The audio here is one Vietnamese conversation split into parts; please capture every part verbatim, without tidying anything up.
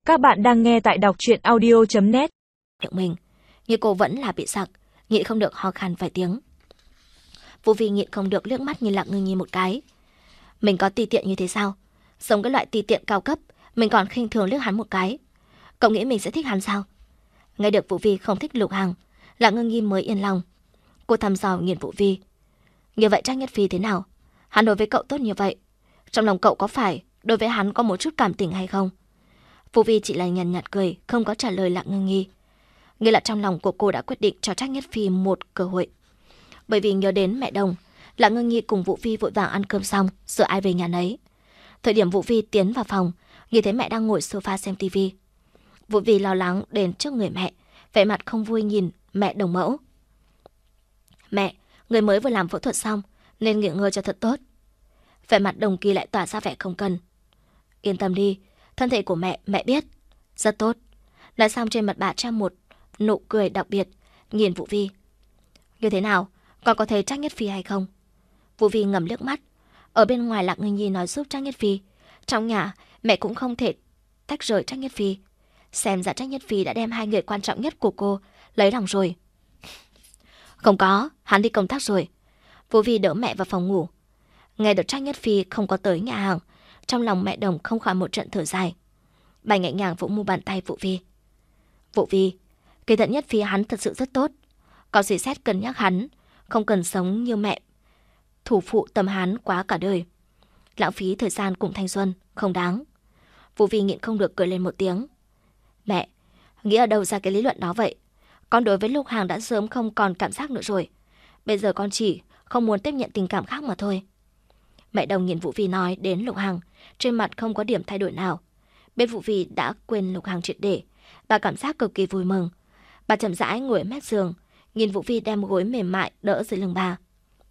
Các bạn đang nghe tại đọc truyện audio chấm net. Miệng mình, nhưng cô vẫn là bị sặc, nhịn không được ho khan vài tiếng. Vũ Vi nhịn không được liếc mắt nhìn Lạc Ngưng Nhi một cái. Mình có ti tiện như thế sao? Sống cái loại ti tiện cao cấp, mình còn khinh thường liếc hắn một cái. Cậu nghĩ mình sẽ thích hắn sao? Nghe được Vũ Vi không thích Lục Hằng, Lạc Ngưng Nhi mới yên lòng. Cô thăm dò nhìn Vũ Vi. Như vậy Trác Nhất Phi thế nào? Hắn đối với cậu tốt như vậy, trong lòng cậu có phải đối với hắn có một chút cảm tình hay không? Vũ Vi chỉ là nhàn nhạt cười, không có trả lời Lạc Ngưng Nhi. Nghĩa là trong lòng của cô đã quyết định cho Trác Nhất Phi một cơ hội. Bởi vì nhớ đến mẹ Đồng, Lạc Ngưng Nhi cùng Vũ Vi vội vàng ăn cơm xong, rồi ai về nhà nấy. Thời điểm Vũ Vi tiến vào phòng, nhìn thấy mẹ đang ngồi sofa xem tivi. Vũ Vi lo lắng đến trước người mẹ, vẻ mặt không vui nhìn mẹ Đồng mẫu. Mẹ, người mới vừa làm phẫu thuật xong, nên nghỉ ngơi cho thật tốt. Vẻ mặt Đồng Kỳ lại tỏa ra vẻ không cần. Yên tâm đi, thân thể của mẹ, mẹ biết. Rất tốt. Nói xong trên mặt bà treo một nụ cười đặc biệt, nhìn Vũ Vi. Như thế nào, con có thấy Trác Nhất Phi hay không? Vũ Vi ngầm liếc mắt. Ở bên ngoài Lạc Ngưng Nhi nói giúp Trác Nhất Phi. Trong nhà, mẹ cũng không thể tách rời Trác Nhất Phi. Xem ra Trác Nhất Phi đã đem hai người quan trọng nhất của cô lấy lòng rồi. Không có, hắn đi công tác rồi. Vũ Vi đỡ mẹ vào phòng ngủ. Nghe được Trác Nhất Phi không có tới nhà hàng, trong lòng mẹ Đồng không khỏi một trận thở dài. Bà nhẹ nhàng vỗ mu bàn tay Vũ Vi. Vũ Vi, kỳ thật Nhất Phi hắn thật sự rất tốt. Có suy xét cân nhắc hắn, không cần sống như mẹ thủ phụ tầm hắn quá cả đời. Lãng phí thời gian cùng thanh xuân, không đáng. Vũ Vi nhịn không được cười lên một tiếng. Mẹ, nghĩ ở đâu ra cái lý luận đó vậy? Con đối với Lục Hằng đã sớm không còn cảm giác nữa rồi. Bây giờ con chỉ không muốn tiếp nhận tình cảm khác mà thôi. Mẹ Đồng nhìn Vũ Vi nói đến Lục Hằng, trên mặt không có điểm thay đổi nào. Biết Vũ Vi đã quên Lục Hằng triệt để, bà cảm giác cực kỳ vui mừng. Bà chậm rãi ngồi ở mép giường, nhìn Vũ Vi đem gối mềm mại đỡ dưới lưng bà.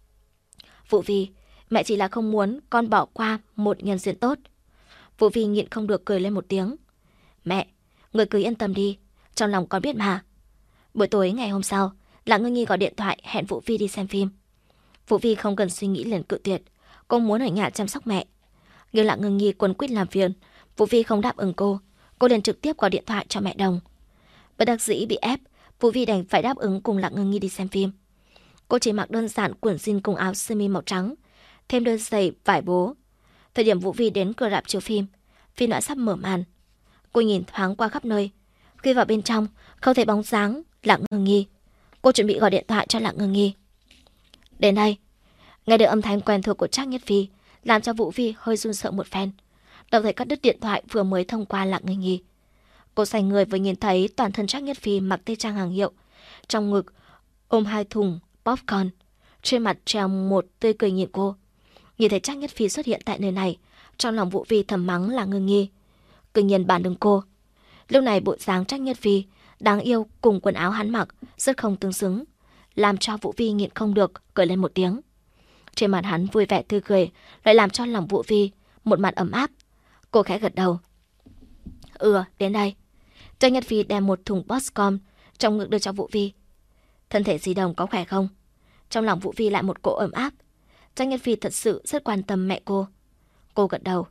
Vũ Vi, mẹ chỉ là không muốn con bỏ qua một nhân duyên tốt. Vũ Vi nhịn không được cười lên một tiếng. Mẹ, người cứ yên tâm đi, trong lòng con biết mà. Buổi tối ngày hôm sau, Lạc Ngưng Nhi gọi điện thoại hẹn Vũ Vi đi xem phim. Vũ Vi không cần suy nghĩ liền cự tuyệt, cô muốn ở nhà chăm sóc mẹ. Nhưng Lạc Ngưng Nhi quấn quýt làm phiền, Vũ Vi không đáp ứng cô, cô liền trực tiếp gọi điện thoại cho mẹ Đồng. Bất đắc dĩ bị ép, Vũ Vi đành phải đáp ứng cùng Lạc Ngưng Nhi đi xem phim. Cô chỉ mặc đơn giản quần jean cùng áo sơ mi màu trắng, thêm đôi giày vải bố. Thời điểm Vũ Vi đến cửa rạp chiếu phim, phim đã sắp mở màn. Cô nhìn thoáng qua khắp nơi, khi vào bên trong không thấy bóng dáng Lạc Ngưng Nhi. Cô chuẩn bị gọi điện thoại cho Lạc Ngưng Nhi. Đến đây, nghe được âm thanh quen thuộc của Trác Nhất Phi, làm cho Vũ Vi hơi run sợ một phen. Đồng thời cắt đứt điện thoại vừa mới thông qua Lạc Ngưng Nhi. Cô xoay người vừa nhìn thấy toàn thân Trác Nhất Phi mặc tây trang hàng hiệu, trong ngực ôm hai thùng popcorn, trên mặt treo một tươi cười nhìn cô. Nhìn thấy Trác Nhất Phi xuất hiện tại nơi này, trong lòng Vũ Vi thầm mắng Lạc Ngưng Nhi. Cứ nhiên bản đứng cô. Lúc này bộ dáng Trác Nhất Phi đáng yêu cùng quần áo hắn mặc rất không tương xứng, làm cho Vũ Vi nhịn không được cười lên một tiếng. Trên mặt hắn vui vẻ tươi cười lại làm cho lòng Vũ Vi một mặt ấm áp. Cô khẽ gật đầu. Ừ, đến đây. Trác Nhất Phi đem một thùng popcorn trong ngực đưa cho Vũ Vi. Thân thể Di Đồng có khỏe không? Trong lòng Vũ Vi lại một cỗ ấm áp. Trác Nhất Phi thật sự rất quan tâm mẹ cô. Cô gật đầu.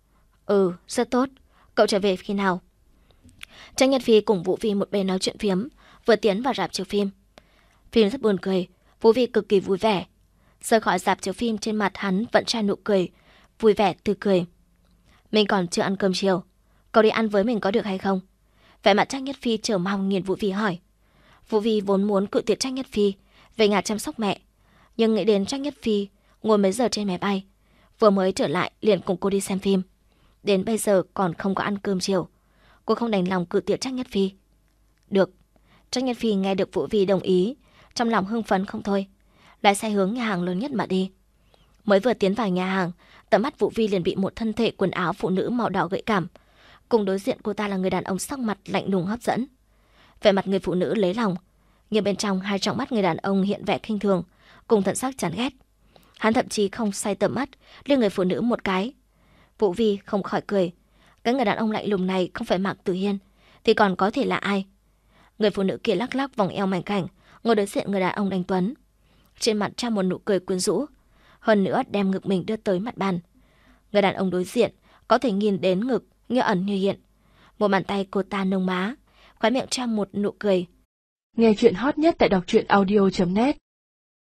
Ừ, rất tốt. Cậu trở về khi nào? Trác Nhất Phi cùng Vũ Vi một bên nói chuyện phiếm, vừa tiến vào rạp chiếu phim. Phim rất buồn cười, Vũ Vi cực kỳ vui vẻ. Rời khỏi rạp chiếu phim, trên mặt hắn vẫn tràn nụ cười, vui vẻ tươi cười. Mình còn chưa ăn cơm chiều, cậu đi ăn với mình có được hay không? Vẻ mặt Trác Nhất Phi chờ mong nhìn Vũ Vi hỏi. Vũ Vi vốn muốn cự tuyệt Trác Nhất Phi về nhà chăm sóc mẹ, nhưng nghĩ đến Trác Nhất Phi ngồi mấy giờ trên máy bay, vừa mới trở lại liền cùng cô đi xem phim, đến bây giờ còn không có ăn cơm chiều, cô không đành lòng cự tuyệt Trác Nhất Phi. Được. Trác Nhất Phi nghe được Vũ Vi đồng ý, trong lòng hưng phấn không thôi, lái xe hướng nhà hàng lớn nhất mà đi. Mới vừa tiến vào nhà hàng, tầm mắt Vũ Vi liền bị một thân thể quần áo phụ nữ màu đỏ gợi cảm, cùng đối diện cô ta là người đàn ông sắc mặt lạnh lùng hấp dẫn. Vẻ mặt người phụ nữ lấy lòng, nhưng bên trong hai tròng mắt người đàn ông hiện vẻ khinh thường, cùng thần sắc chán ghét. Hắn thậm chí không say tầm mắt liếc người phụ nữ một cái. Vũ Vi không khỏi cười. Cái người đàn ông lạnh lùng này không phải Mạc Tử Hiên thì còn có thể là ai? Người phụ nữ kia lắc lắc vòng eo mảnh khảnh, ngồi đối diện người đàn ông đánh tuấn, trên mặt treo một nụ cười quyến rũ, hơn nữa đem ngực mình đưa tới mặt bàn. Người đàn ông đối diện có thể nhìn đến ngực như ẩn như hiện, Một bàn tay cô ta nồng má, khóe miệng treo một nụ cười. Nghe chuyện hot nhất tại đọc truyện audio chấm net.